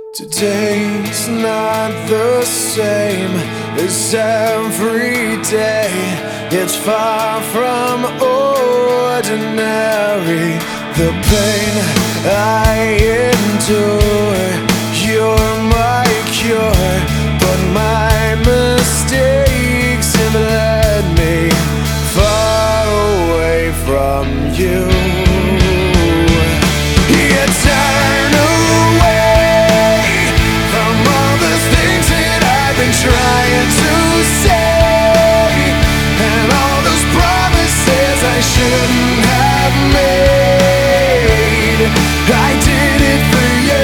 Today's not the same as every day. It's far from ordinary. The pain I endure, you're my cure. But my mistakes have led me far away from you. You turn away from all the things that I've been trying to say, and all those promises I shouldn't have made. I did it for you.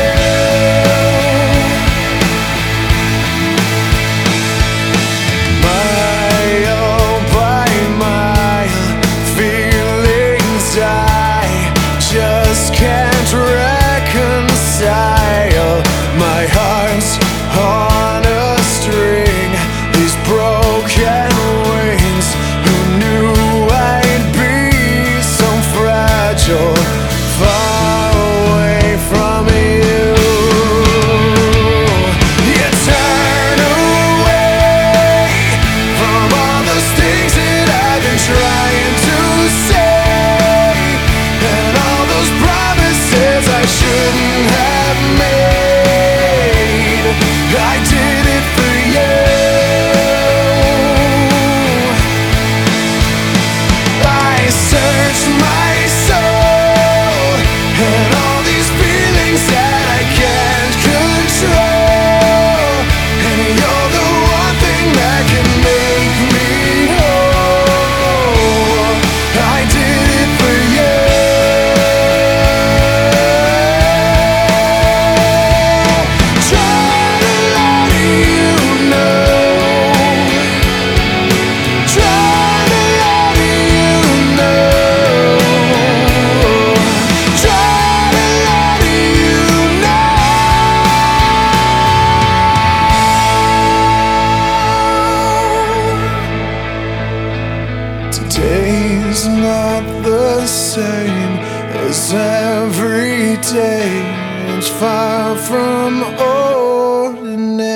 Mile by mile, feelings I just can't reconcile. My heart's on a string, these broken wings. Who knew I'd be so fragile, far away from you? You turn away from all those things that I've been trying to say, and all those promises I shouldn't have made. I did it for you. I searched my soul, and all these feelings that I can't control, and you're the one thing that can make me whole. I did it for you. Try to let you know. Try to let you know. Try to let you know. Today's not the same as every day. It's far from ordinary.